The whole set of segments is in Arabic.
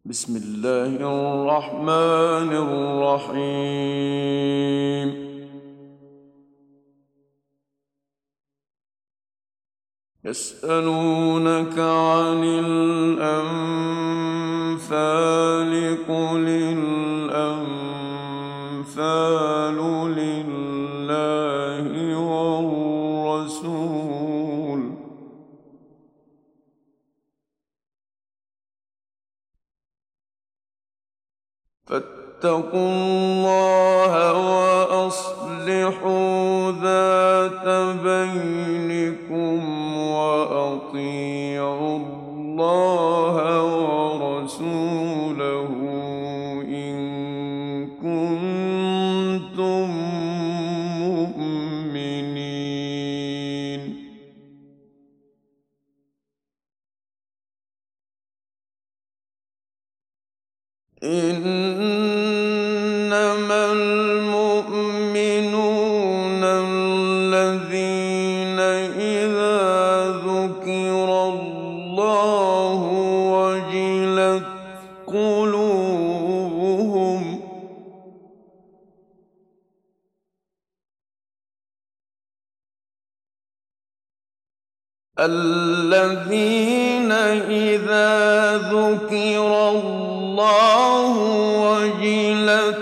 بسم الله الرحمن الرحيم. يسألونك عن الأنفال قل الأنفال لله والرسول فاتقوا الله وأصلحوا ذات بينكم وأطيعوا الله ورسوله إن كنتم مؤمنين. إنما المؤمنون الذين إذا ذكر الله وجلت قلوبهم الذين إذا ذكر الله وجلت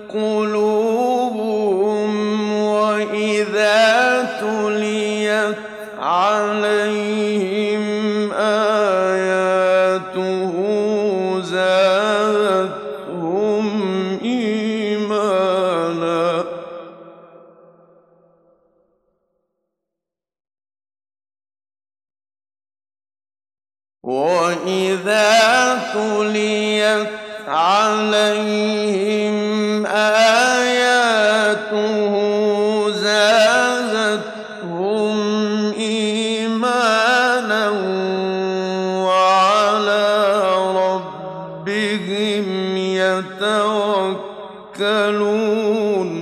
قلوبهم وإذا تليت عليهم آياته زادتهم إيمانا وإذا تليت عليهم آياته زادتهم إيمانا وعلى ربهم يتوكلون.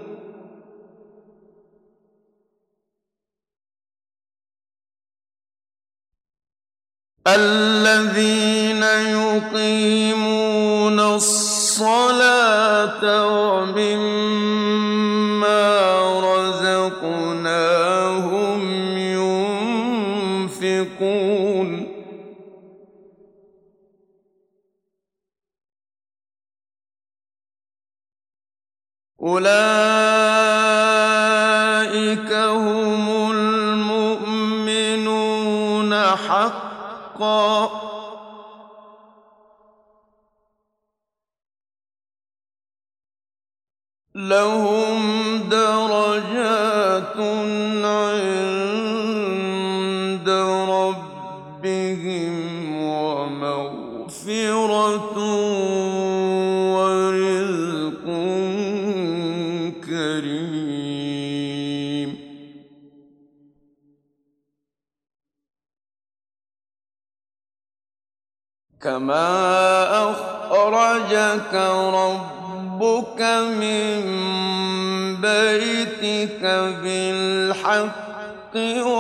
الذين يقيمون الصلاة ومما رزقناهم ينفقون. أولئك هم المؤمنون حقا لهم درجات عند ربهم ومغفرة ورزق كريم. كما أخرجك ربك من بيتك بالحق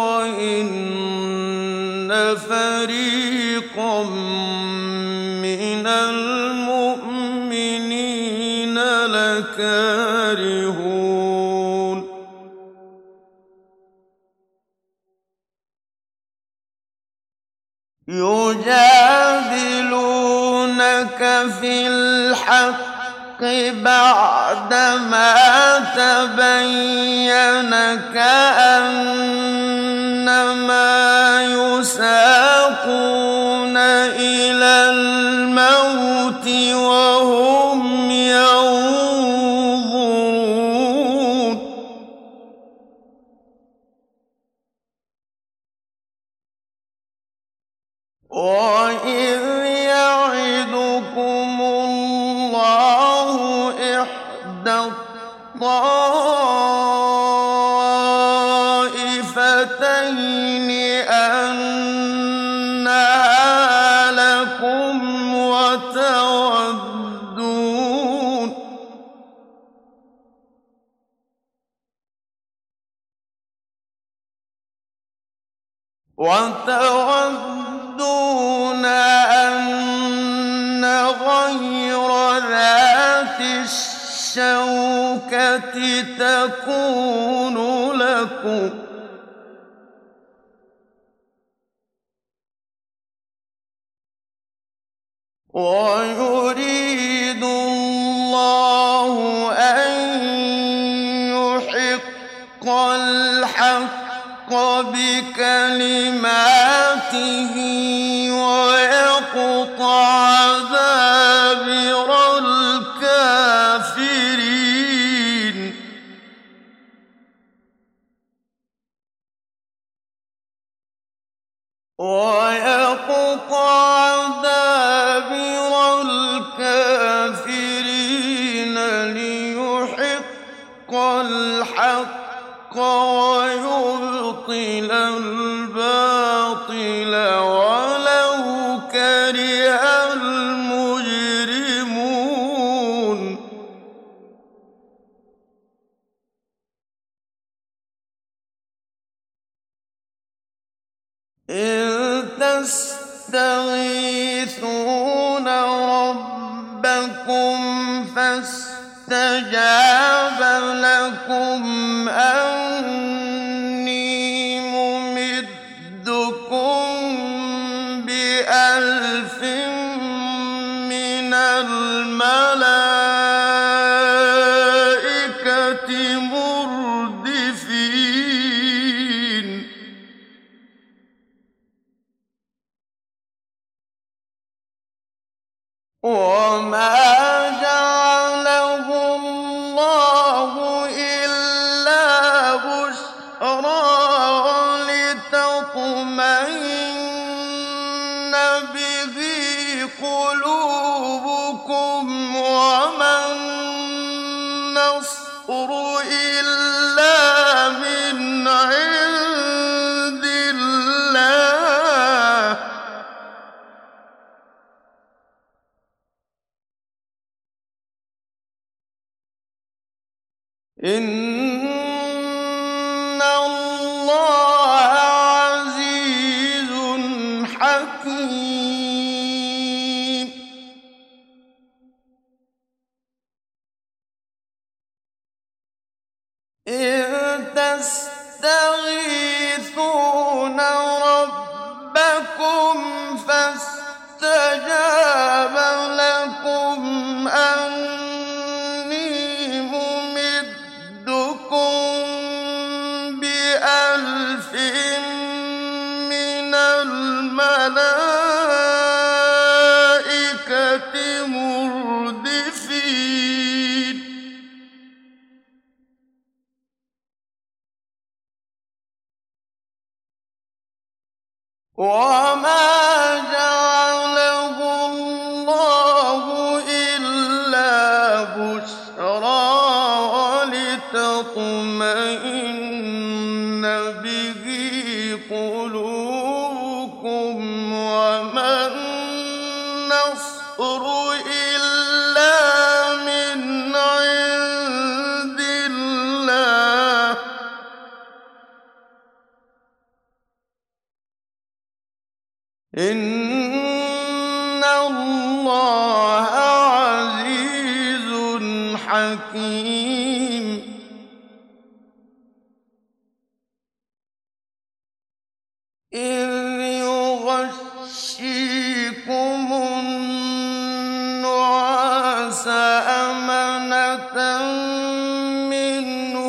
وإن فريقا من المؤمنين لكارهون. يجادلونك في الحق بعدما تبين كأنما يساقون إلى الموت وهم ينظرون. وإذ يعدكم الله إحدى الطائفتين أنها لكم وتودون أن غَيْرَ ذَاتِ الشَّوْكَةِ تَكُونُ لَكُمْ ۖ وَيُرِيدُ اللَّهُ أَن يُحِقَّ الْحَقَّ بِكَلِمَاتِهِ وَيَقْطَعَ دَابِرَ الْكَافِرِينَ لِيُحِقَّ الْحَقَّ وَيُبْطِلَ الْبَاطِلَ وَلَوْ كَرِهَ الْمُجْرِمُونَ إِن تَسْتَغِيثُونَ رَبَّكُمْ فَاسْتَجَابَ لَكُمْ أَنِّي مُمِدُّكُم بِأَلْفٍ مِّنَ الْمَلَائِكَةِ مُرْدِفِينَ وَمَا جَعَلَهُ اللَّهُ إِلَّا بُشْرَىٰ وَلِتَطْمَئِنَّ بِهِ قُلُوبُكُمْ ۚ وَمَا النَّصْرُ إِلَّا مِنْ عِندِ اللَّهِ ۚ إِنَّ اللَّهَ عَزِيزٌ حَكِيمٌ إِذْ تَسْتَغِيثُونَ رَبَّكُمْ فَاسْتَجَابَ لَكُمْ أَنِّي مُمِدُّكُم بِأَلْفٍ مِّنَ الْمَلَائِكَةِ مُرْدِفِينَ وَمَا جَعَلَهُ اللَّهُ إِلَّا بُشْرَىٰ وَلِتَطْمَئِنَّ بِهِ قُلُوبُكُمْ ۚ وَمَا النَّصْرُ إِلَّا مِنْ عِندِ اللَّهِ ۚ إِنَّ اللَّهَ عَزِيزٌ حَكِيمٌ إِذْ يُغَشِّيكُمُ النُّعَاسَ أَمَنَةً مِّنْهُ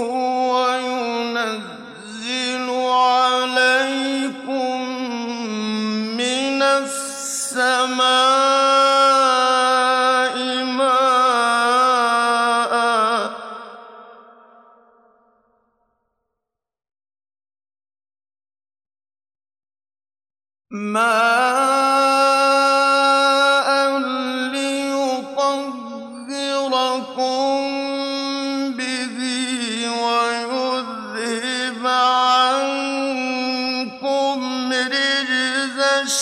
وَيُنَزِّلُ عَلَيْكُم مِّنَ السَّمَاءِ مَاءً لِّيُطَهِّرَكُم بِهِ وَيُذْهِبَ عَنكُمْ رِجْزَ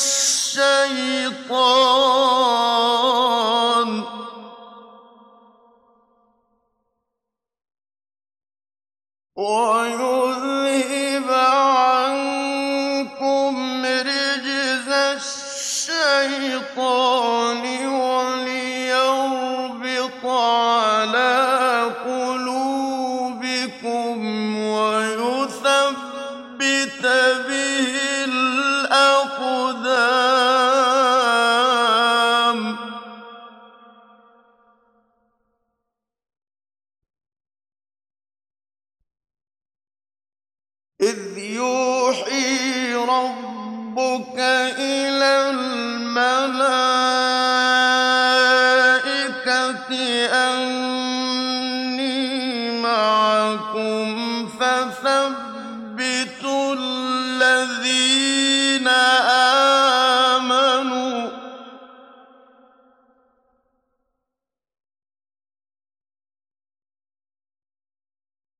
الشَّيْطَانِ ولتطمئن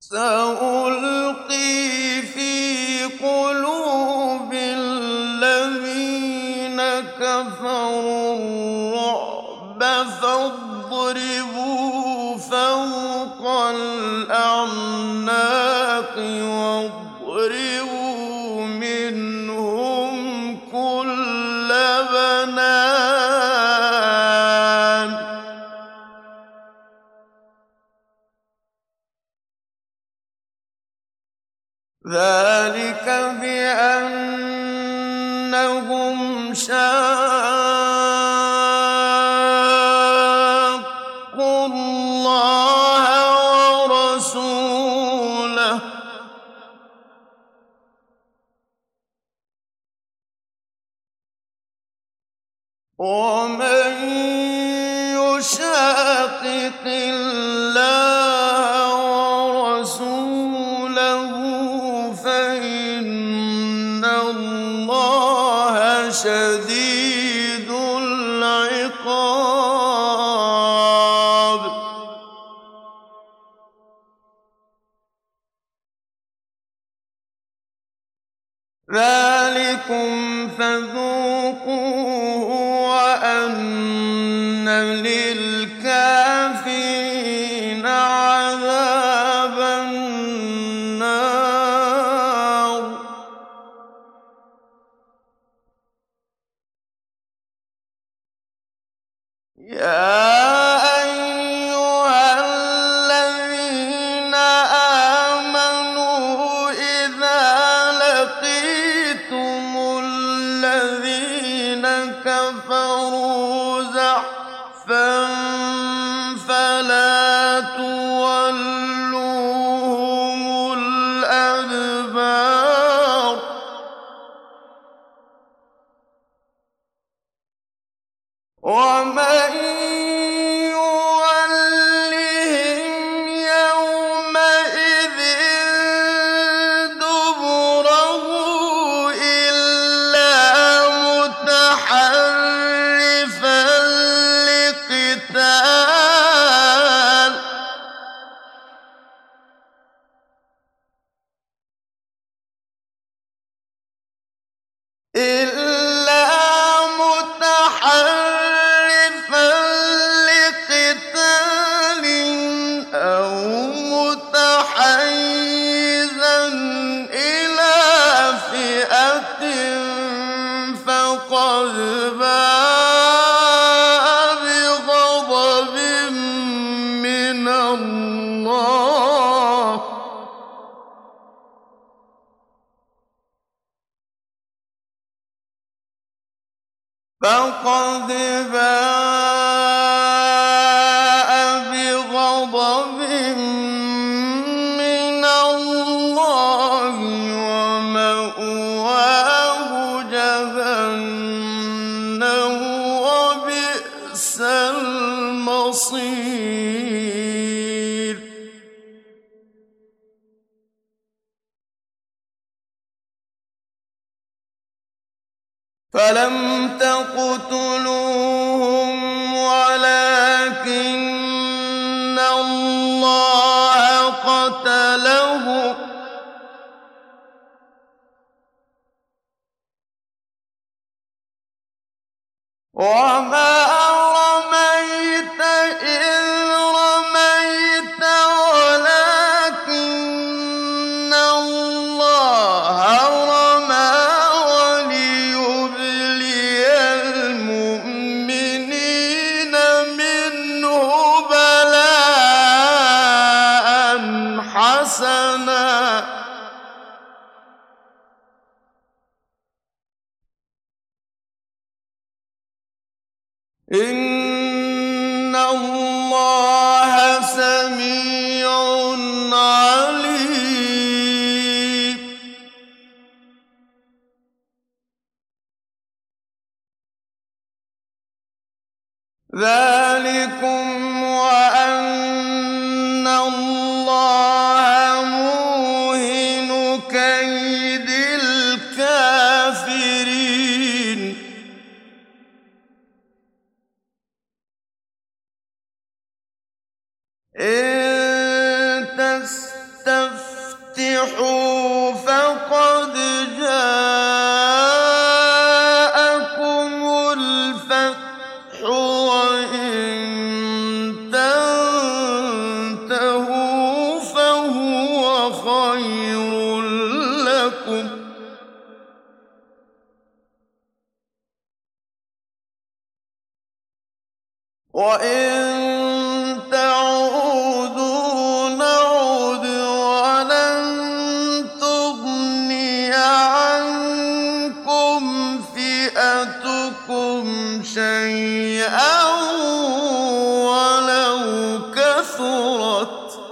سألقي في قلوب الذين كفروا الرعب فاضربوا فوق الأعناق واضربوا منهم كل بنان ذلك بأنهم شاقوا الله ورسوله ومن يشاقق الله ورسوله فإن الله شديد العقاب ذلكم فذوقوه وأن للكافرين عذاب النار يا أيها الذين آمنوا إذا لقيتم الذين كفروا زحفا فلا تولوهم الأدبار ومن يولهم يومئذ دبره إلا متحرفا لقتال أو متحيزا إلى فئة فقد باء بغضب من الله فقد باء بغضب من الله ومأواه جهنم وبئس المصير فلم تقتلوهم ولكن الله قتلهم وما رميت إذ رميت ولكن الله رمى وليبلي المؤمنين منه بلاء حسنا إن الله سميع عليم ذلكم وأن الله موهن كيد الكافرين إن تُفْلِحُوا فَقَدْ جَاءَكُمُ الْفَتْحُ ۖ وَإِن تَنتَهُوا فَهُوَ خَيْرٌ لَّكُمْ ۖ وَإِن تَعُودُوا نَعُدْ وَلَن تُغْنِيَ عَنكُمْ فِئَتُكُمْ شَيْئًا وَلَوْ كَثُرَتْ ۚ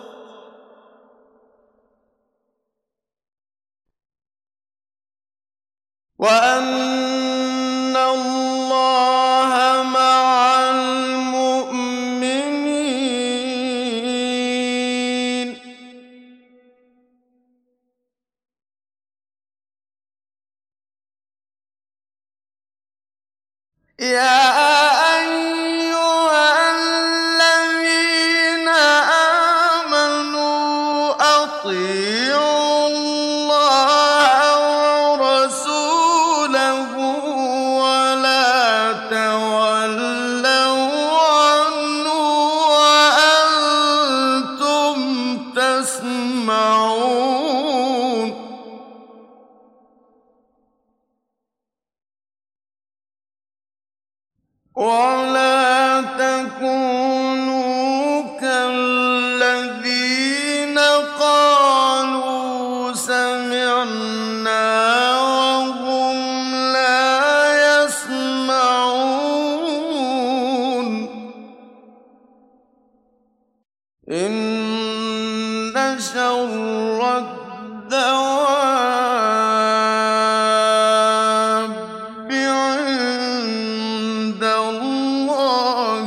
وَأَنَّ اللَّهَ مَعَ الْمُؤْمِنِينَ. يَا أَيُّهَا الَّذِينَ آمَنُوا أَطِيعُوا اللَّهَ وَرَسُولَهُ وَلَا تَوَلَّوْا عَنْهُ وَأَنتُمْ تَسْمَعُونَ. وَلَا تَكُونُوا كَالَّذِينَ قَالُوا سَمِعْنَا وَهُمْ لَا يَسْمَعُونَ. إِنَّ شَرَّ الدَّوَابِّ عِندَ اللَّهِ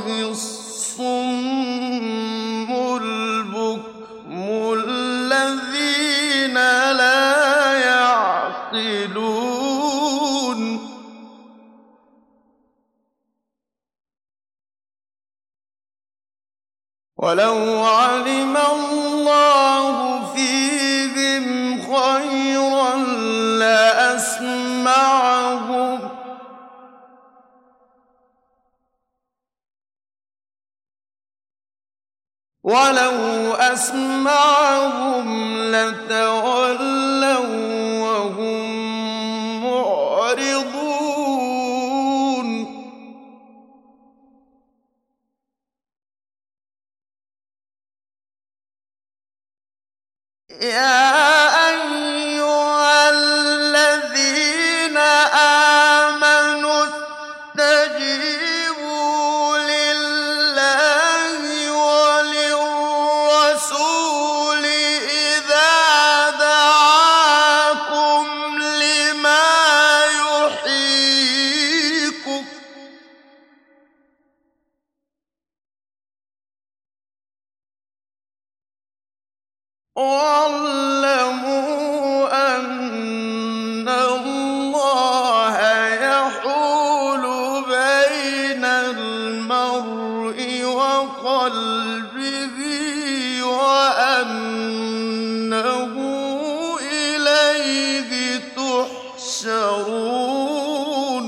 الصُّمُّ الْبُكْمُ الَّذِينَ لَا يَعْقِلُونَ. وَلَوْ عَلِمَ اللَّهُ فِيهِمْ خَيْرًا لَّأَسْمَعَهُمْ ۖ وَلَوْ أَسْمَعَهُمْ لَتَوَلَّوا وَّهُم مُّعْرِضُونَ. يَا أَيُّهَا الَّذِينَ آمَنُوا اسْتَجِيبُوا لِلَّهِ وَلِلرَّسُولِ إِذَا دَعَاكُمْ لِمَا يُحْيِيكُمْ ۖ وَاعْلَمُوا أَنَّ اللَّهَ يَحُولُ بَيْنَ الْمَرْءِ وَقَلْبِهِ وَأَنَّهُ إِلَيْهِ تُحْشَرُونَ.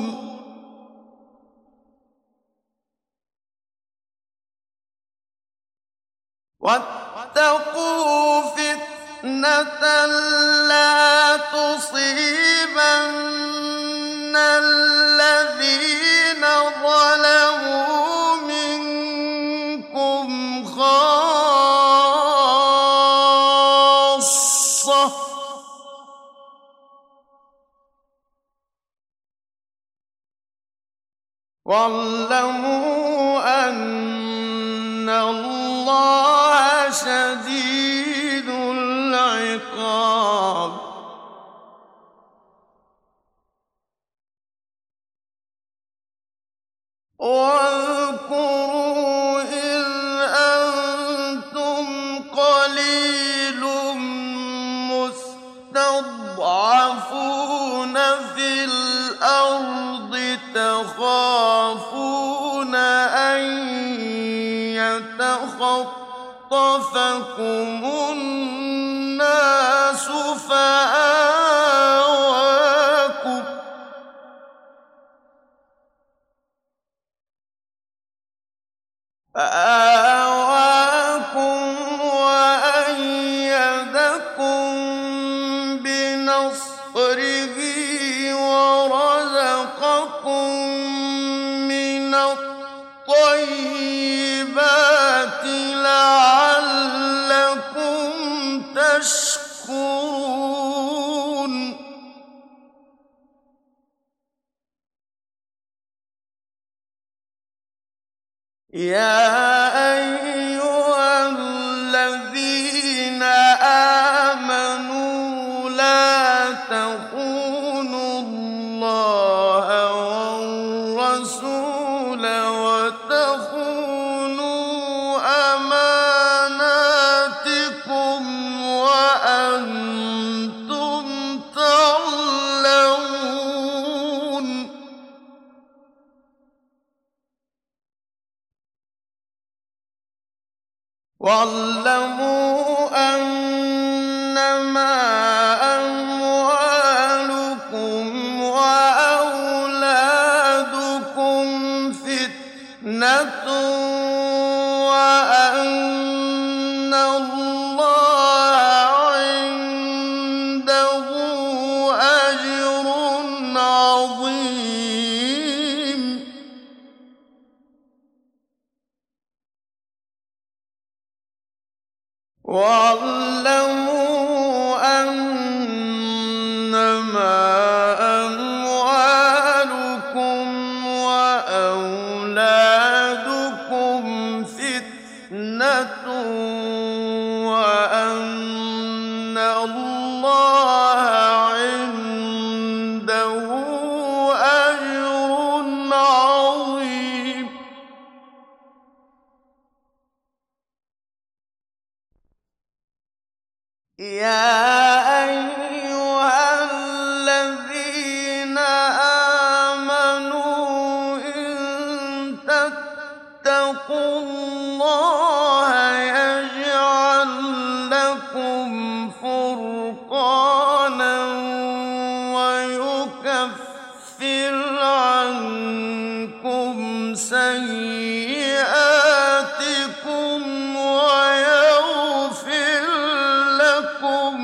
وَاتَّقُوا فِتْنَةً لَّا تُصِيبَنَّ الَّذِينَ ظَلَمُوا مِنكُمْ خَاصَّةً ۖ وَاعْلَمُوا أَنَّ اللَّهَ شَدِيدُ الْعِقَابِ. وَاذْكُرُوا إِذْ أَنتُمْ قَلِيلٌ مُّسْتَضْعَفُونَ فِي الْأَرْضِ تَخَافُونَ أَن يَتَخَطَّفَكُمُ خَطَّفَكُمُ النَّاسُ فَآوَاكُمْ وَأَيَّدَكُم بِنَصْرِهِ وَرَزَقَكُم مِّنَ الطَّيِّبَاتِ لَعَلَّكُمْ تَشْكُرُونَ يَا أَيُّهَا الَّذِينَ آمَنُوا لَا تَخُونُوا اللَّهَ وَالرَّسُولَ وَتَخُونُوا أَمَانَاتِكُمْ وَأَنتُمْ تَعْلَمُونَ وَاعْلَمُوا أَنَّمَا أَمْوَالُكُمْ وَأَوْلَادُكُمْ فِتْنَةٌ وَأَنَّ اللَّهَ عِندَهُ أَجْرٌ عَظِيمٌ وَاعْلَمُوا أَنَّمَا أَمْوَالُكُمْ وَأَوْلَادُكُمْ فِتْنَةٌ وَأَنَّ اللَّهَ عِندَهُ أَجْرٌ عَظِيمٌ يَا أَيُّهَا الَّذِينَ آمَنُوا إِن تَتَّقُوا اللَّهَ يَجْعَل لَّكُمْ فُرْقَانًا وَيُكَفِّرْ عَنكُمْ سَيِّئَاتِكُمْ وَيَغْفِرْ لَكُمْ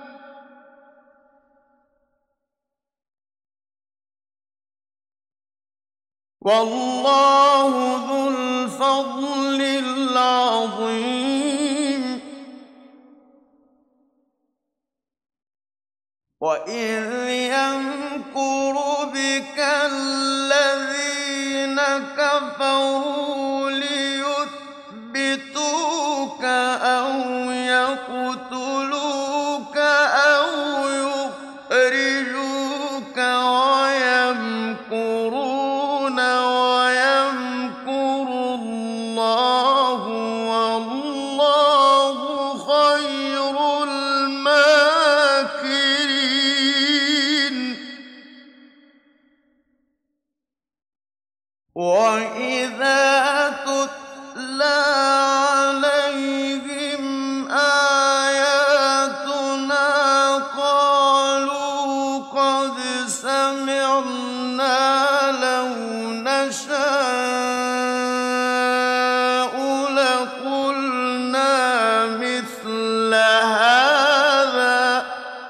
وَاللَّهُ ذُو الْفَضْلِ الْعَظِيمِ وَإِذْ يَمْكُرُ بِكَ الَّذِينَ كَفَرُوا لِيُثْبِتُوكَ أَوْ يَقْتُلُوكَ أَوْ يُخْرِجُوكَ وَيَمْكُرُونَ وَيَمْكُرُ اللَّهُ وَاللَّهُ خَيْرُ الْمَاكِرِينَ وَإِذَا تُتْلَىٰ عَلَيْهِمْ آيَاتُنَا قَالُوا قَدْ سَمِعْنَا لَوْ نَشَاءُ لَقُلْنَا مِثْلَ هَٰذَا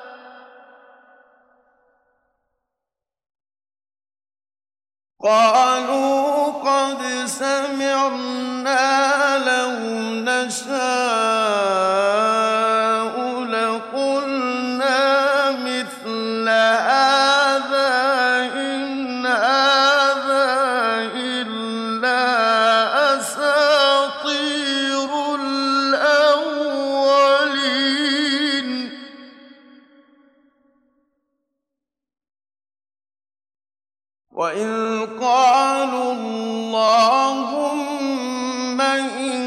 إِنْ هَٰذَا إِلَّا أَسَاطِيرُ الْأَوَّلِينَ وَإِذْ قَالُوا اللَّهُمَّ إِن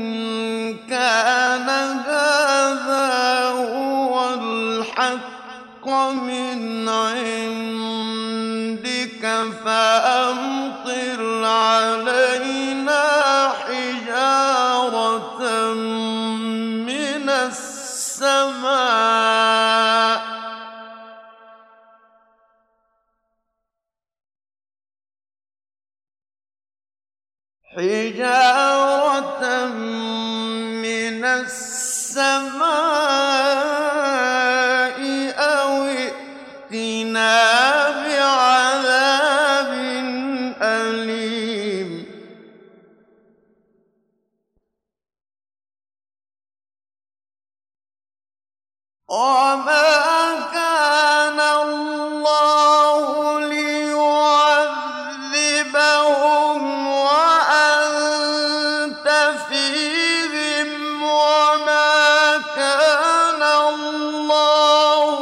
كَانَ هَٰذَا هُوَ الْحَقَّ مِنْ عِندِكَ فَأَمْطِرْ عَلَيْنَا حِجَارَةً حِجَارَةً مِّنَ السَّمَاءِ أَوْ ائْتِنَا بِعَذَابٍ أَلِيمٍ وَمَا كَانَ اللَّهُ لِيُعَذِّبَهُمْ وَأَنتَ فِيهِمْ وَمَا كَانَ اللَّهُ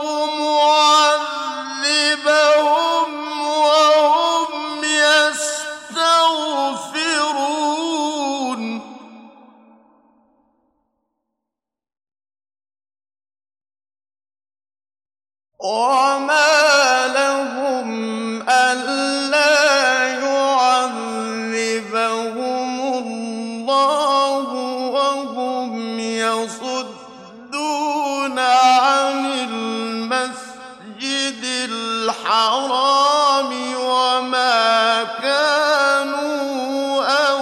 مُعَذِّبَهُمْ وَهُمْ يَسْتَغْفِرُونَ وَمَا لَهُمْ أَلَّا يُعَذِّبَهُمُ اللَّهُ وَهُمْ يَصُدُّونَ عَنِ الْمَسْجِدِ الْحَرَامِ وَمَا كَانُوا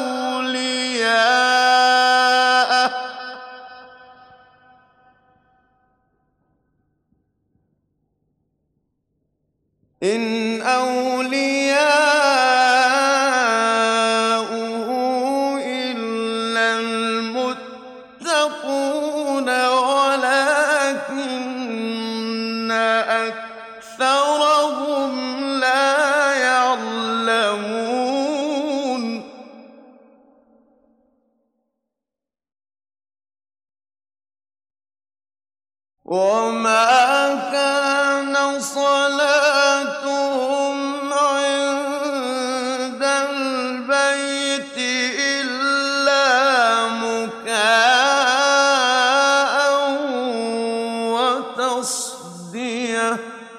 أَوْلِيَاءَهُ إِنْ أَوْلِيَاؤُهُ إِلَّا الْمُتَّقُونَ وَلَٰكِنَّ أَكْثَرَهُمْ لَا يَعْلَمُونَ وَمَا كَانَ صَلَاتُهُمْ عِندَ الْبَيْتِ إِلَّا مُكَاءً وَتَصْدِيَةً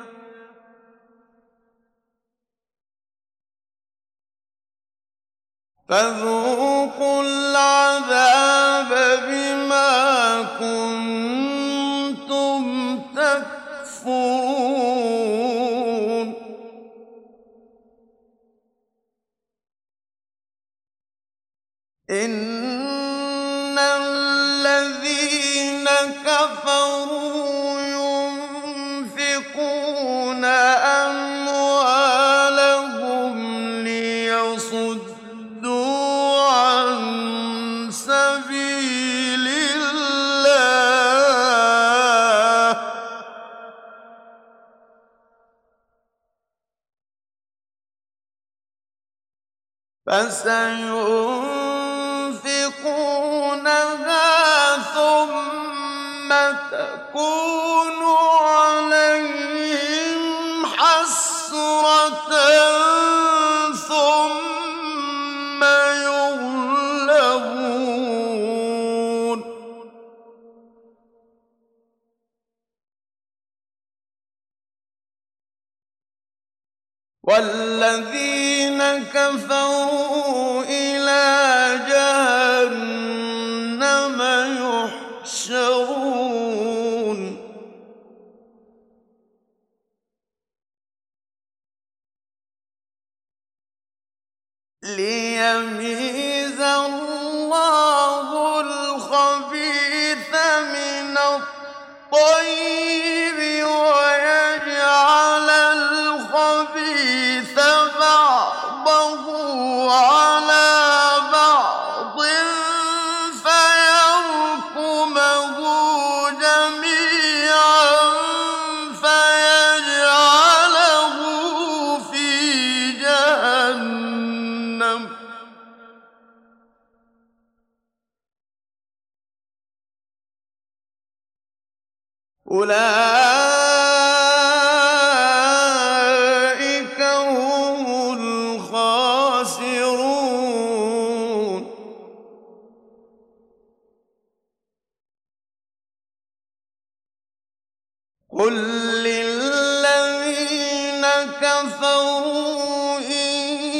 فَذُوقُوا الْعَذَابَ بِمَا كُنتُمْ تَكْفُرُونَ إِنَّ الَّذِينَ كَفَرُوا يُنفِقُونَ أَمْوَالَهُمْ لِيَصُدُّوا عَن سَبِيلِ اللَّهِ فَسَيُنفِقُونَهَا ثُمَّ تَكُونُ عَلَيْهِمْ حَسْرَةً ثُمَّ يُغْلَبُونَ وَالَّذِينَ كَفَرُوا إِلَىٰ جَهَنَّمَ يُحْشَرُونَ لِيَمِيزَ اللَّهُ الْخَبِيثَ مِنَ الطَّيِّبِ وَيَجْعَلَ الْخَبِيثَ بَعْضَهُ عَلَىٰ بَعْضٍ فَيَرْكُمَهُ جَمِيعًا فَيَجْعَلَهُ فِي جَهَنَّمَ أُولَٰئِكَ هُمُ الْخَاسِرُونَ قُل لِّلَّذِينَ كَفَرُوا إِن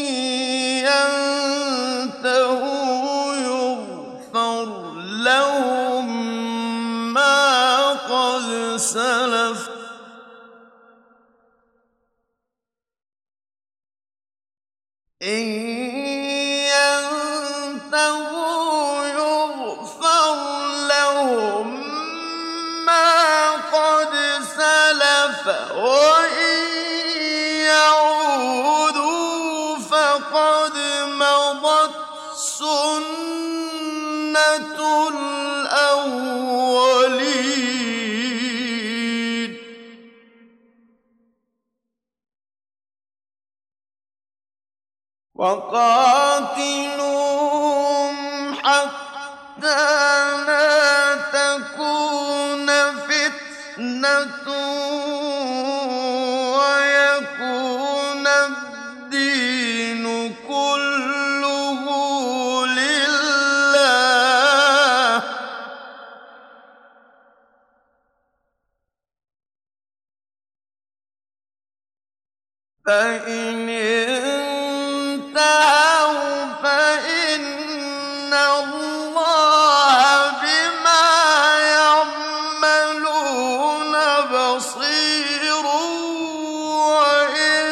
يَنتَهُوا يُغْفَرْ لَهُم مَّا قَدْ سَلَفَ إِن يغفر لهم ما قد سلف وإن يعودوا فقد مضت سنة الأولين وقاتلوهم حتى لا تكون فتنة ويكون الدين كله لله فإن انتهوا فإن الله بما يعملون بصير وإن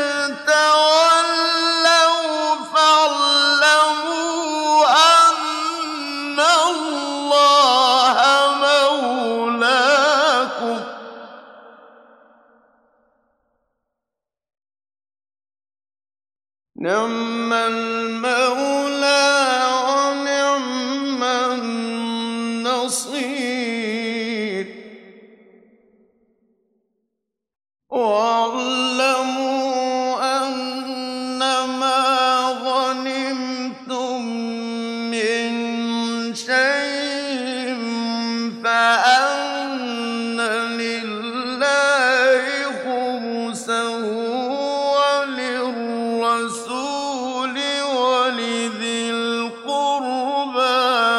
تولوا فاعلموا أن الله مولاكم نعم المولى ونعم النصير واعلموا أنما غنمتم من شيء فأن لله خمسه وللرسول ولذي القربى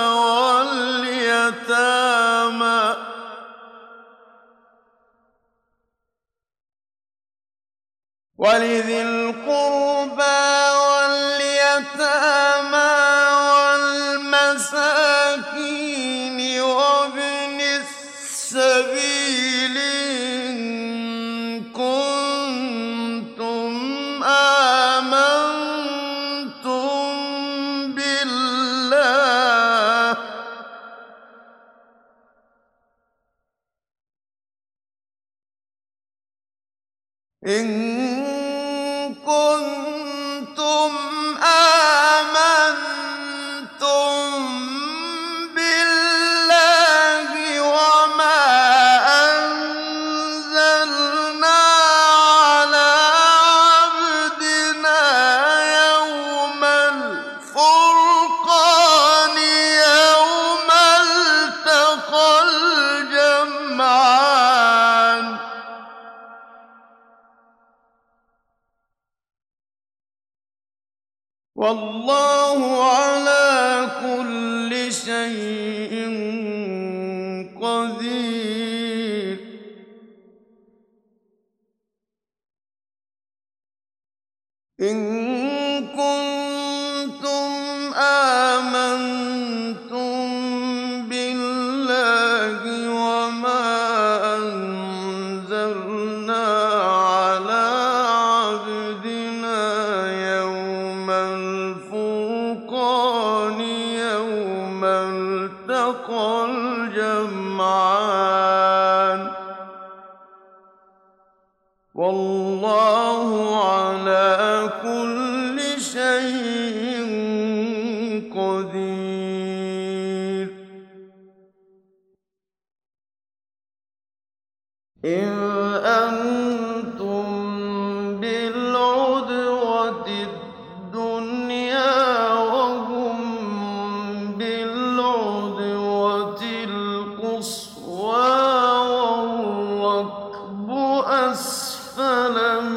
واليتامى والمساكين وابن السبيل إن كنتم آمنتم بالله إن كنتم آمنتم بالله وما أنزلنا على عبدنا يوم الفرقان يوم التقى الجمعان والله على كل شيء قدير إن كنتم آمنتم بالله وما أنزلنا على عبدنا يوم الفرقان يوم التقى الجمعان والله على كل شيء قدير إذ أنتم بالعدوة الدنيا وهم بالعدوة القصوى والركب أسفل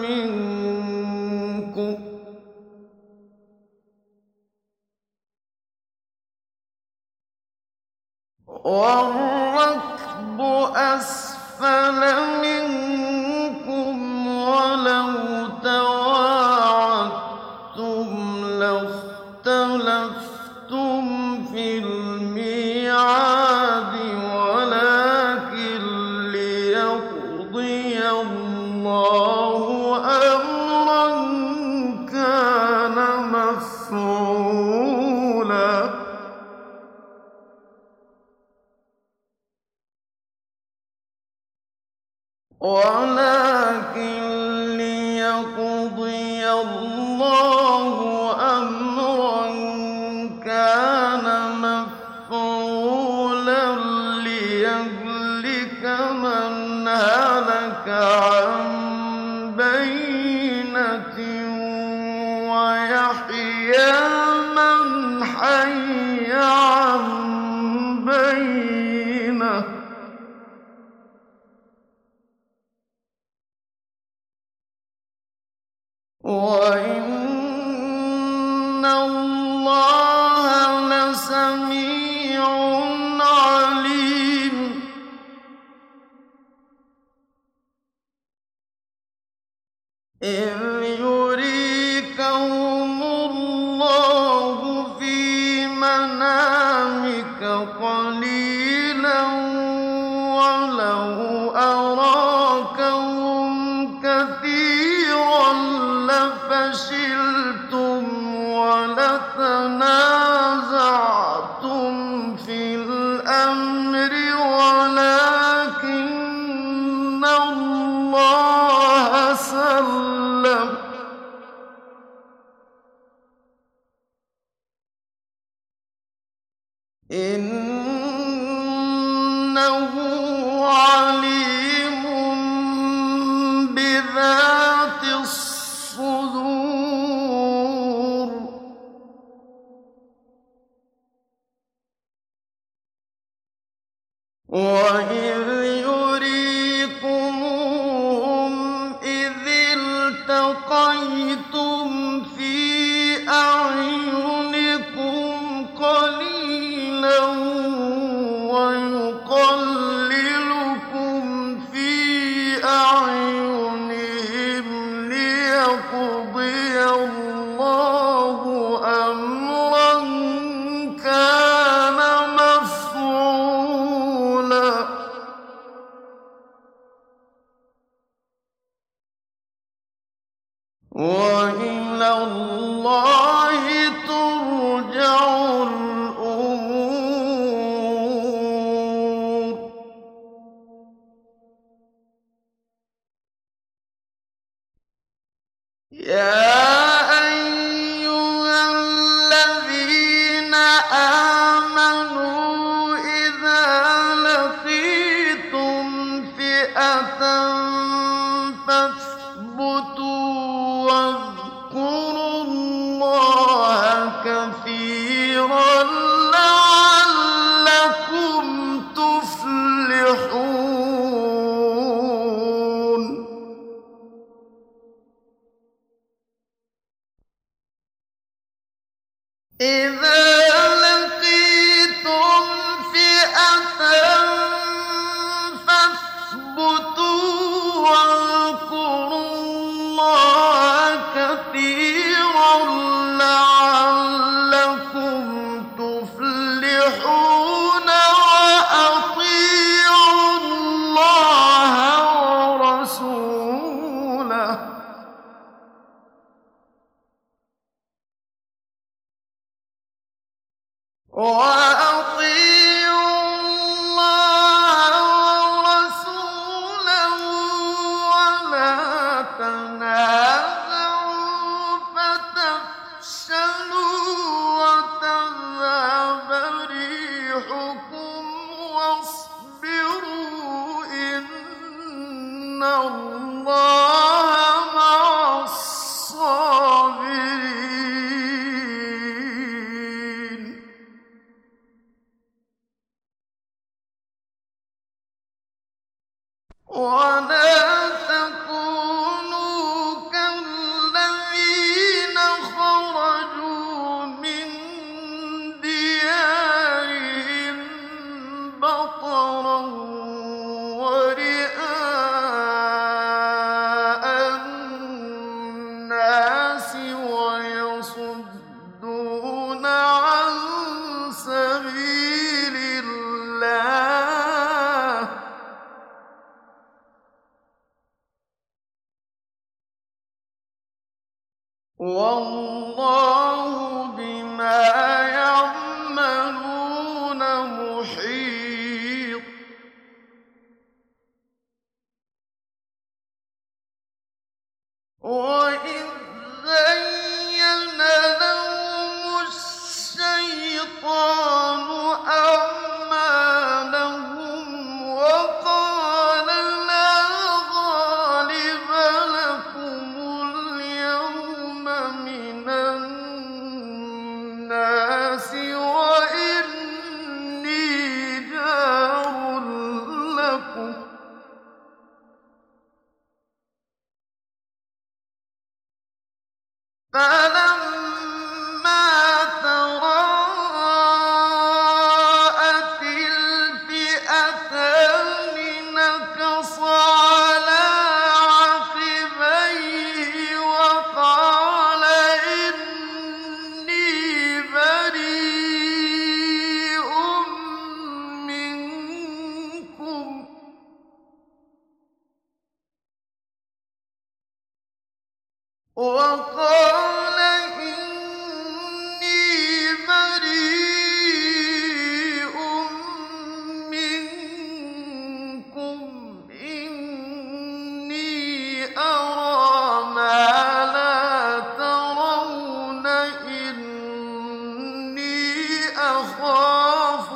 منكم ولو تواعدتم لاختلفتم في الميعاد ولكن ليقضي الله أمرا كان مفعولا وَلَٰكِن لِّيَقْضِيَ اللَّهُ أَمْرًا كَانَ مَفْعُولًا لِّيَهْلِكَ مَنْ هَلَكَ عَن بَيِّنَةٍ وَيَحْيَىٰ مَنْ حَيَّ عَن بَيِّنَةٍ ۗ وَإِنَّ اللَّهَ لَسَمِيعٌ عَلِيمٌ إِذْ يُرِيكَهُمُ اللَّهُ فِي مَنَامِكَ قَلِيلًا وَلَوْ أَرَاكَهُمْ كَثِيرًا لَّفَشِلْتُمْ وَلَتَنَازَعْتُمْ فِي الْأَمْرِ وَلَٰكِنَّ اللَّهَ سَلَّمَ ۗ إِنَّهُ عَلِيمٌ بِذَاتِ الصُّدُورِ وَإِذْ يُرِيكُمُوهُمْ إِذِ الْتَقَيْتُمْ فِي أَعْيُنِكُمْ قَلِيلًا وَيُقَلِّلُكُمْ فِي أَعْيُنِهِمْ لِيَقْضِيَ اللَّهُ أَمْرًا كَانَ مَفْعُولًا ۗ وَإِلَى اللَّهِ تُرْجَعُ الْأُمُورُ يَا أَيُّهَا الَّذِينَ آمَنُوا إِذَا لَقِيتُمْ فِئَةً فَاثْبُتُوا وَاذْكُرُوا اللَّهَ كَثِيرًا لَّعَلَّكُمْ تُفْلِحُونَ إِذَا لَقِيتُمْ فِئَةً فَاثْبُتُوا وَاذْكُرُوا اللَّهَ كَثِيرًا لَّعَلَّكُمْ تُفْلِحُونَ وَأَطِيعُوا اللَّهَ وَرَسُولَهُ وَلَا تَنَازَعُوا فَتَفْشَلُوا وَتَذْهَبَ رِيحُكُمْ وَاصْبِرُوا ۚ إِنَّ اللَّهَ مَعَ الصَّابِرِينَ وَلَا تَكُونُوا كَالَّذِينَ خَرَجُوا مِن دِيَارِهِم بَطَرًا وَرِئَاءَ النَّاسِ وَيَصُدُّونَ عَن سَبِيلِ اللَّهِ الشَّيْطَانُ أَعْمَالَهُمْ وَقَالَ لَا غَالِبَ لَكُمُ الْيَوْمَ مِنَ النَّاسِ وَإِنِّي جَارٌ لَّكُمْ ۖ فَلَمَّا تَرَاءَتِ الْفِئَتَانِ نَكَصَ عَلَىٰ عَقِبَيْهِ وَقَالَ إِنِّي بَرِيءٌ مِّنكُمْ إِنِّي أَرَىٰ مَا لَا تَرَوْنَ إِنِّي أَخَافُ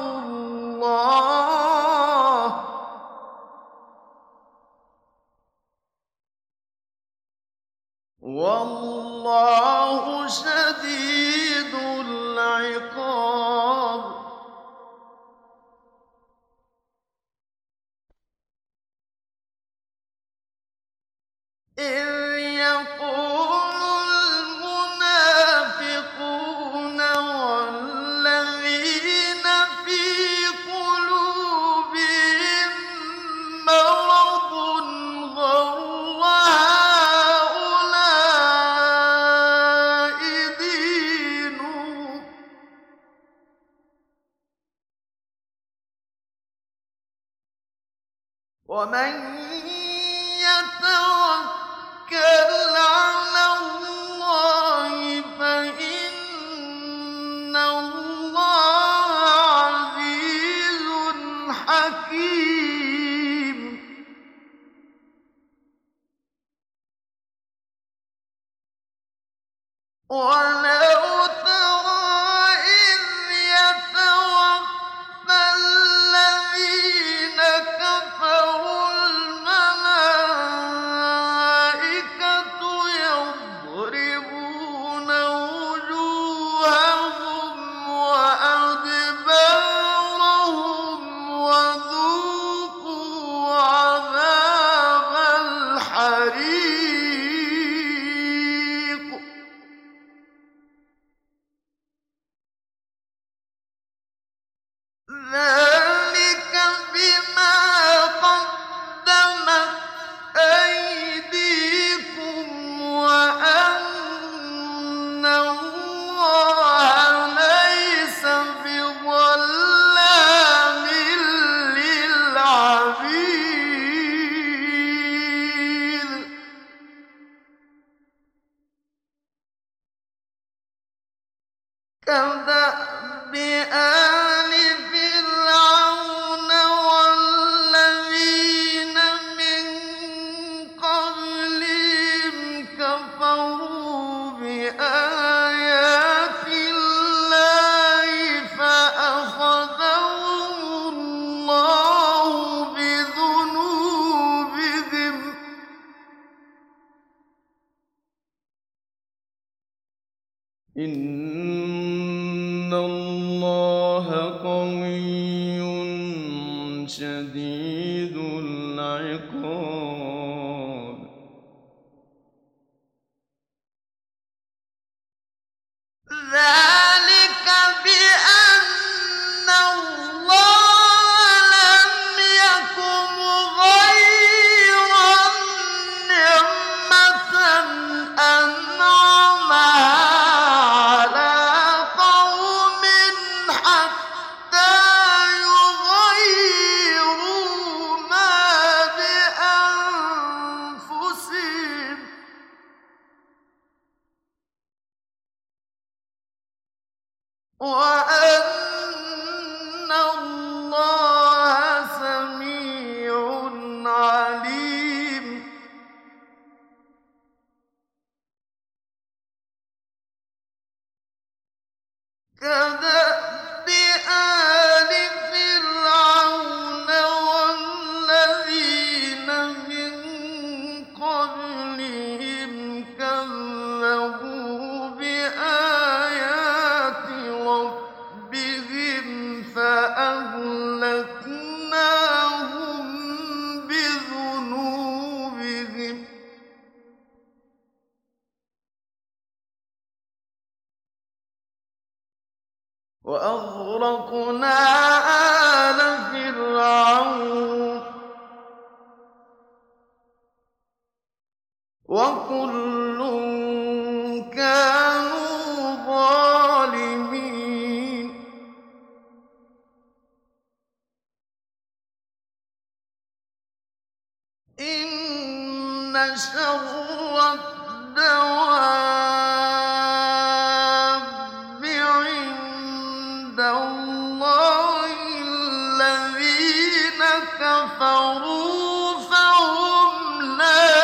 اللَّهَ ۚ وَاللَّهُ شَدِيدُ الْعِقَابِ. إِذْ يَقُولُ الْمُنَافِقُونَ وَالَّذِينَ فِي قُلُوبِهِم مَّرَضٌ غَرَّ هَٰؤُلَاءِ دِينُهُمْ ۗ وَمَن يَتَوَكَّلْ عَلَى اللَّهِ فَإِنَّ اللَّهَ عَزِيزٌ حَكِيمٌ. وَلَوْ تَرَىٰ إِذْ يَتَوَفَّى الَّذِينَ كَفَرُوا الْمَلَائِكَةُ يَضْرِبُونَ وُجُوهَهُمْ وَأَدْبَارَهُمْ وَذُوقُوا عَذَابَ الْحَرِيقِ. ذَٰلِكَ بِمَا قَدَّمَتْ أَيْدِيكُمْ وَأَنَّ اللَّهَ لَيْسَ بِظَلَّامٍ لِّلْعَبِيدِ. كَدَأْبِ آلِ فِرْعَوْنَ وَالَّذِينَ مِن قَبْلِهِمْ كَفَرُوا بِآيَاتِ اللَّهِ فَأَخَذَهُمُ اللَّهُ بِذُنُوبِهِمْ ۗ إِنَّ اللَّهَ قَوِيٌّ شَدِيدُ الْعِقَابِ. ذَٰلِكَ بِأَنَّ اللَّهَ لَمْ يَكُ مُغَيِّرًا نِّعْمَةً أَنْعَمَهَا عَلَىٰ قَوْمٍ حَتَّىٰ وأغرقنا آل فرعون وكل كانوا ظالمين إن شر الدواب عند الله الذين كفروا فهم لا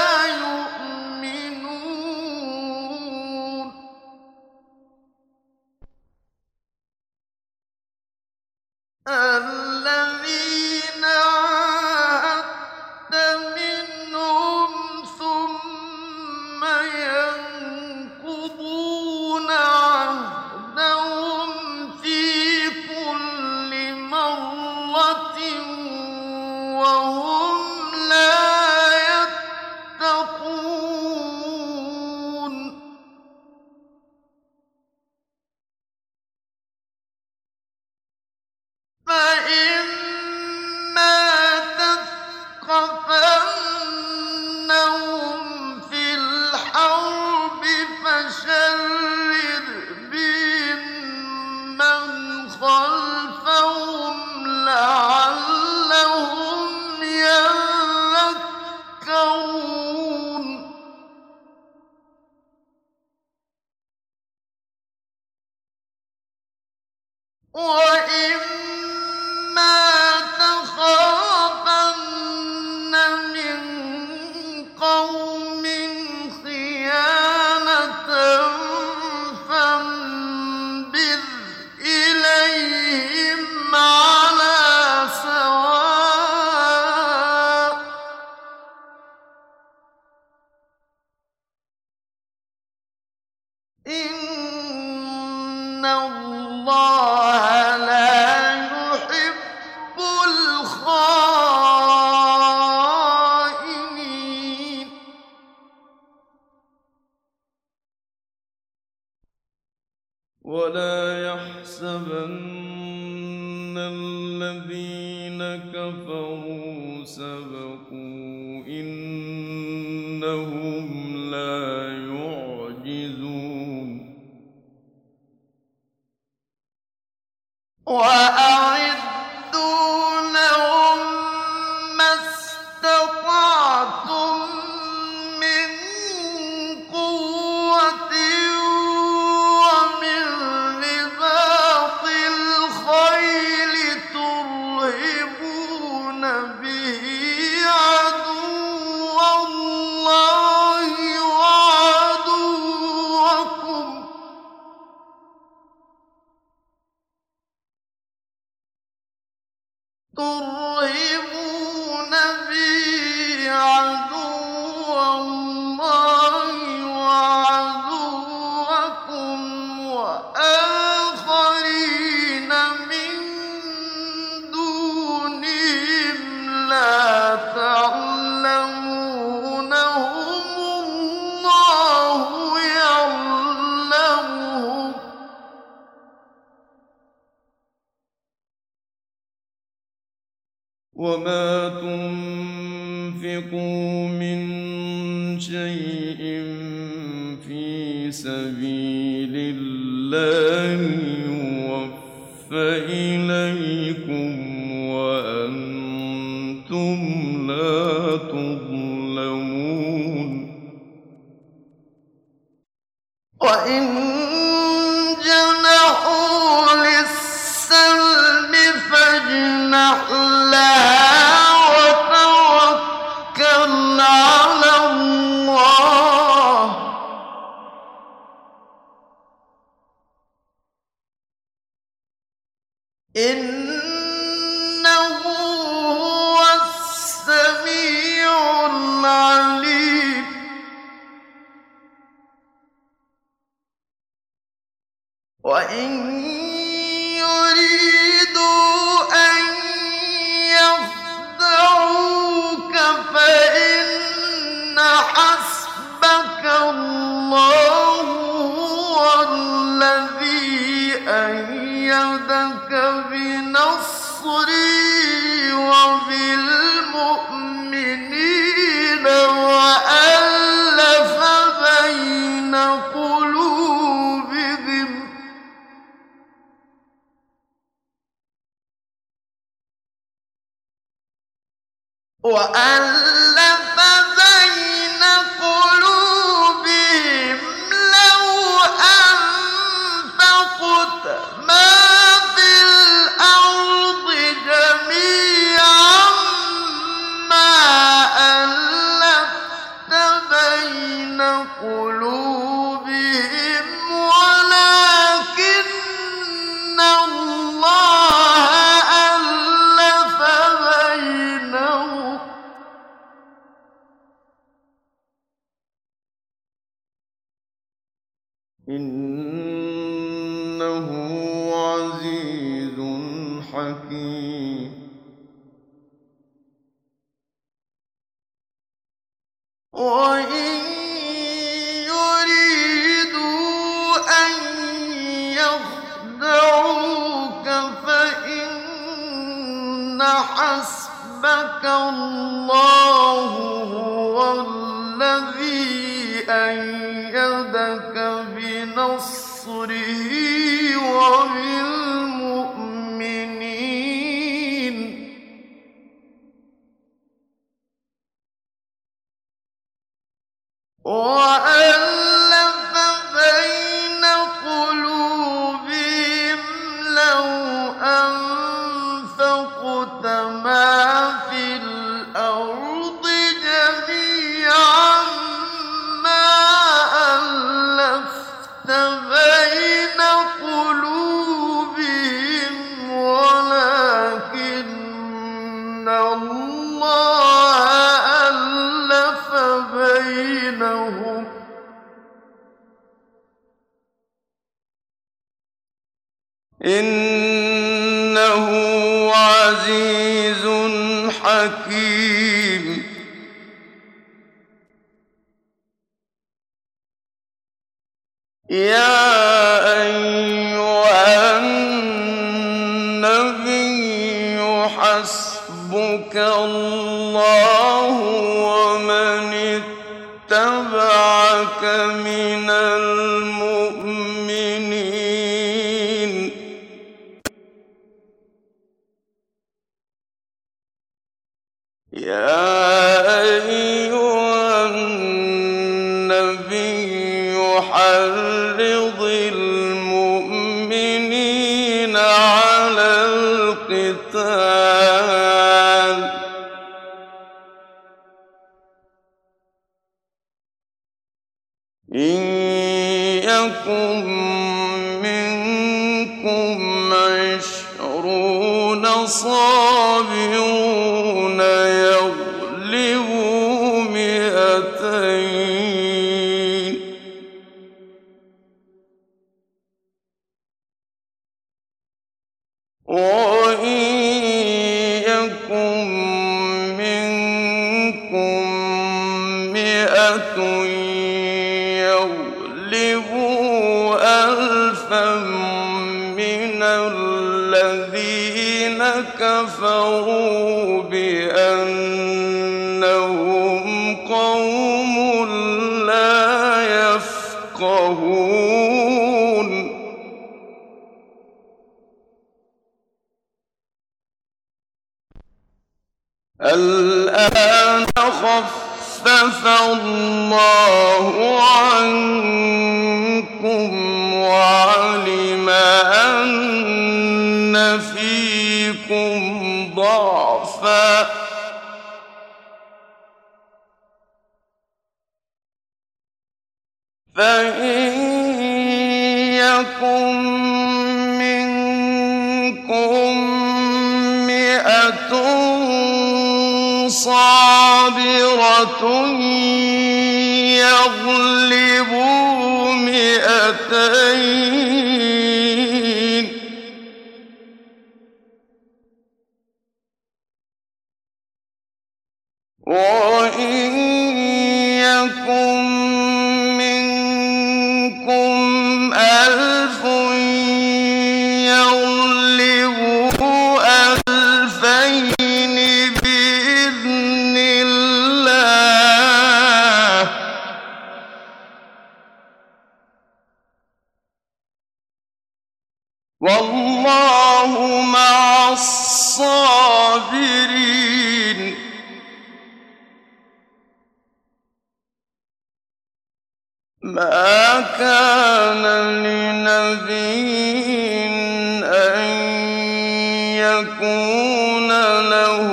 يؤمنون الذين عاهدت منهم ثم ينقضون عهدهم في كل مرة وهم لا يتقون فإما تثقفنهم في الحرب فشرد بهم من خلفهم لعلهم يذكرون وإما تخافن من قوم خيانة فانبذ إليهم على سواء إن الله لا يحب الخائنين ولا يحسبن الذين كفروا سبقوا إنهم لا يعجزون وأعدوا لهم ما استطعتم من قوة ومن رباط الخيل ترهبون به عدو الله وعدوكم ترهبون به عدو الله وعدوكم وآخرين من دونهم لا تعلمونهم الله يعلمهم وما تنفقوا من شيء في سبيل الله يوفى إليكم وأنتم لا تظلمون وإن جنحوا للسلم فاجنح لها وتوكل على الله إنه هو السميع العليم وإن يريدوا أن يخدعوك فإن حسبك الله هو الذي أيدك به بنصري وبالمؤمنين وألف بين قلوبهم لو أنفقت ما في الأرض جميعا ما ألفت بين قلوبهم ولكن الله ألف بينهم إنه عزيز حكيم وإن يريدوا أن يخدعوك فإن حسبك الله هو الذي أيدك بنصره وبالمؤمنين وألف بين قلوبهم لو أنفقت ما في الأرض جميعا ما ألفت بين قلوبهم ولكن الله ألف بينهم إنه عزيز حكيم يا أيها النبي حسبك الله ومن اتبعك من المؤمنين يا أيها النبي حرض المؤمنين على القتال إن يكن منكم 20 صابرون يغلبوا 200 وإن يكن منكم 100 يغلبوا 1000 من الذين كفروا بأنهم قوم لا يفقهون الآن خفف الله عنكم وعلم أن فيكم ضعفا فإن يكن منكم 100 صابرة يغلبوا 200 وإن يكن منكم 1000 يغلبوا وَاللَّهُ مَعَ الصَّابِرِينَ مَا كَانَ لِنَبِيٍّ أَن يَكُونَ لَهُ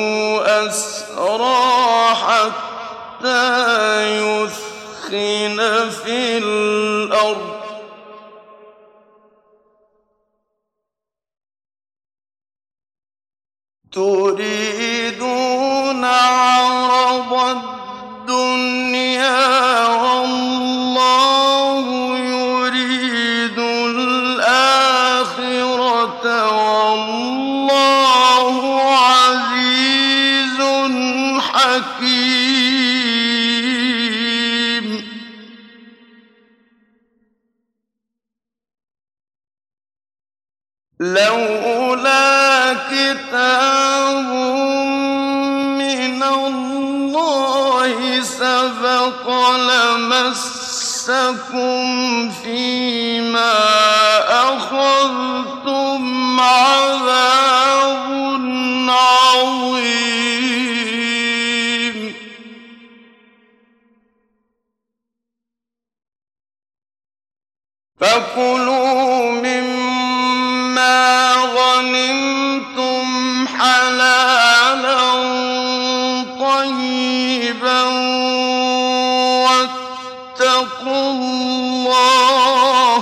أَسْرَىٰ حَتَّىٰ يُثْخِنَ فِي الْأَرْضِ ۚ تُرِيدُونَ عَرَضَ الدُّنْيَا وَاللَّهُ يُرِيدُ الْآخِرَةَ ۗ وَاللَّهُ عَزِيزٌ حَكِيمٌ لولا كتاب من الله سبق لمسكم فيما أخذتم عذاب عظيم فكلوا مما غنمتم حلالا طيبا واتقوا الله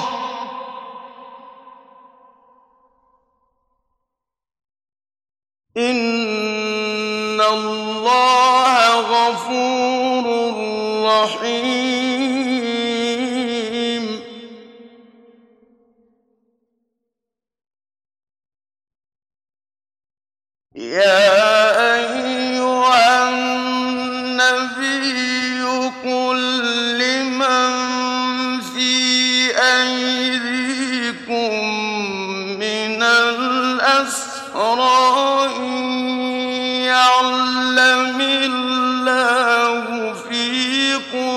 إن الله غفور رحيم يا أيها النبي قل لمن في أيديكم من الأسرى إن يعلم الله في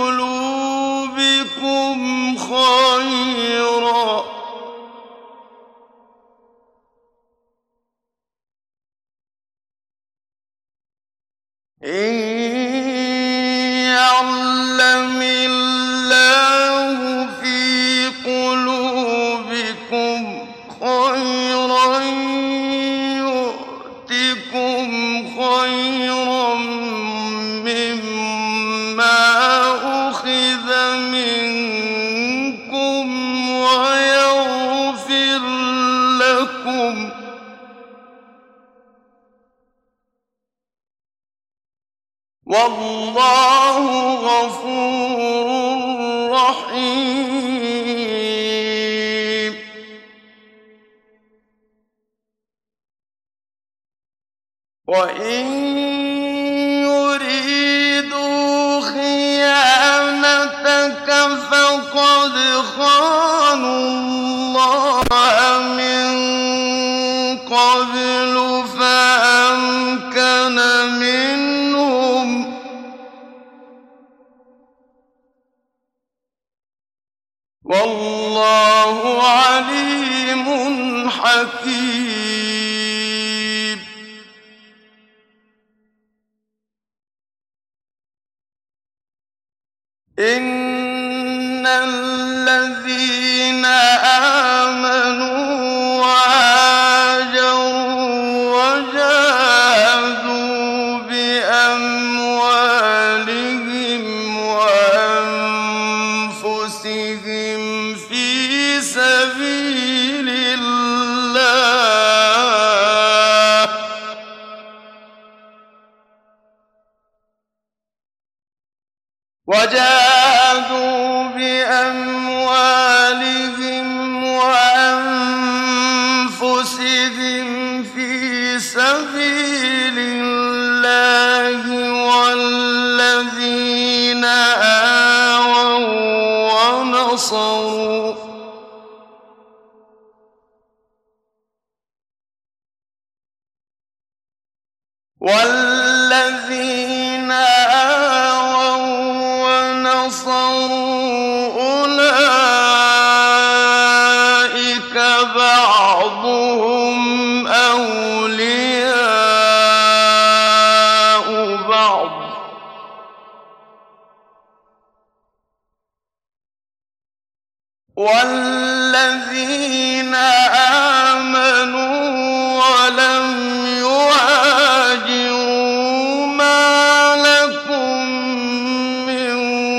قلوبكم خيرا إن يعلم الله في قلوبكم خيرا يؤتكم خيرا مما أخذ منكم ويغفر لكم والله غفور رحيم وإن يريدوا خيانتك فقد خانوا الله من قبل فأمكن منهم والله عليم حكيم إن الذين آمنوا وهاجروا وجاهدوا بأموالهم وأنفسهم في سبيل الله والذين آووا ونصروا أولئك بعض أَوْلِيَاءُ بَعْضٍ ۚ وَالَّذِينَ آمَنُوا وَلَمْ يُهَاجِرُوا مَا لَكُم مِّن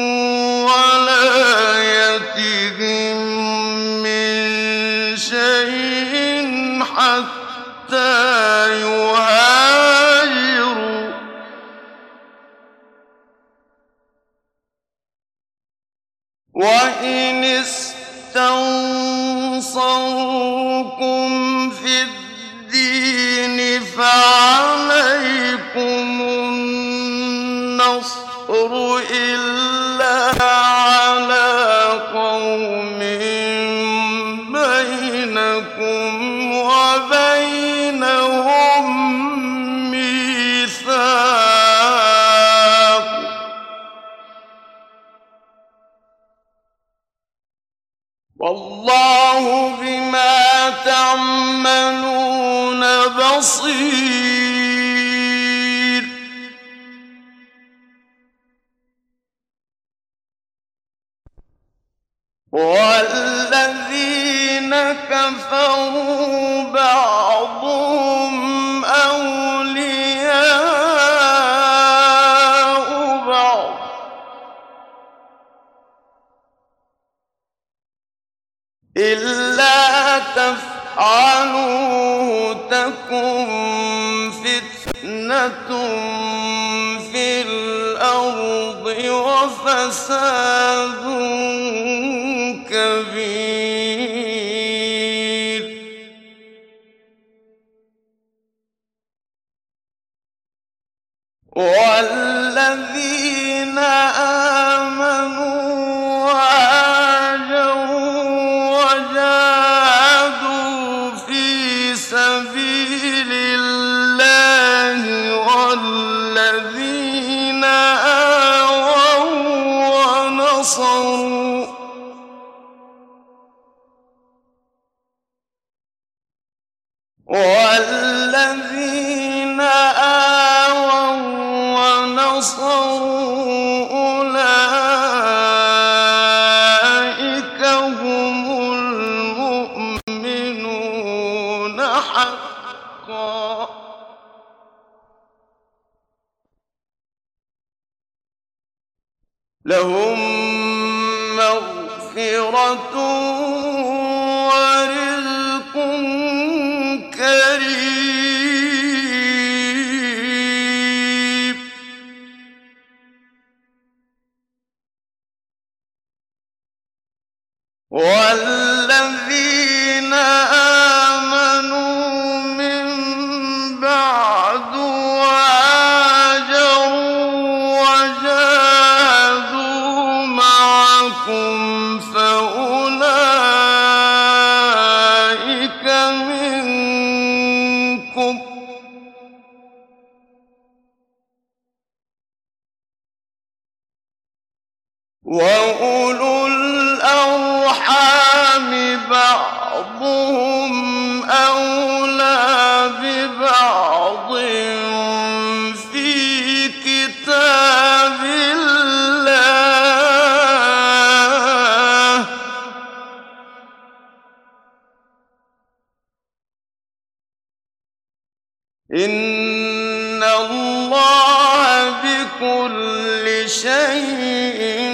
وَلَايَتِهِم مِّن شَيْءٍ حَتَّىٰ يُهَاجِرُوا ۚ وَإِنِ اسْتَنصَرُوكُمْ فِي الدِّينِ فَعَلَيْكُمُ النَّصْرُ إِلَّا عَلَىٰ قَوْمٍ بَيْنَكُمْ وَبَيْنَهُم مِّيثَاقٌ ۗ وَاللَّهُ بِمَا تَعْمَلُونَ بَصِيرٌ. وَالَّذِينَ كَفَرُوا بَعْضُهُمْ أَوْلِيَاءُ بَعْضٍ ۚ إِلَّا تَفْعَلُوهُ تَكُن فِتْنَةٌ فِي الْأَرْضِ وَفَسَادٌ كَبِيرٌ. وَالَّذِينَ آمَنُوا وَهَاجَرُوا وَجَاهَدُوا فِي سَبِيلِ اللَّهِ وَالَّذِينَ آوَوا وَنَصَرُوا أُولَٰئِكَ هُمُ الْمُؤْمِنُونَ حَقًّا ۚ لَّهُم مَّغْفِرَةٌ وَرِزْقٌ كَرِيمٌ. وَالَّذِينَ آمَنُوا مِن بَعْدُ وَهَاجَرُوا وَجَاهَدُوا مَعَكُمْ فَأُولَٰئِكَ مِنكُمْ ۚ وَأُولُو الْأَرْحَامِ بَعْضُهُمْ أَوْلَىٰ بِبَعْضٍ فِي كِتَابِ اللَّهِ ۗ إِنَّ اللَّهَ بِكُلِّ شَيْءٍ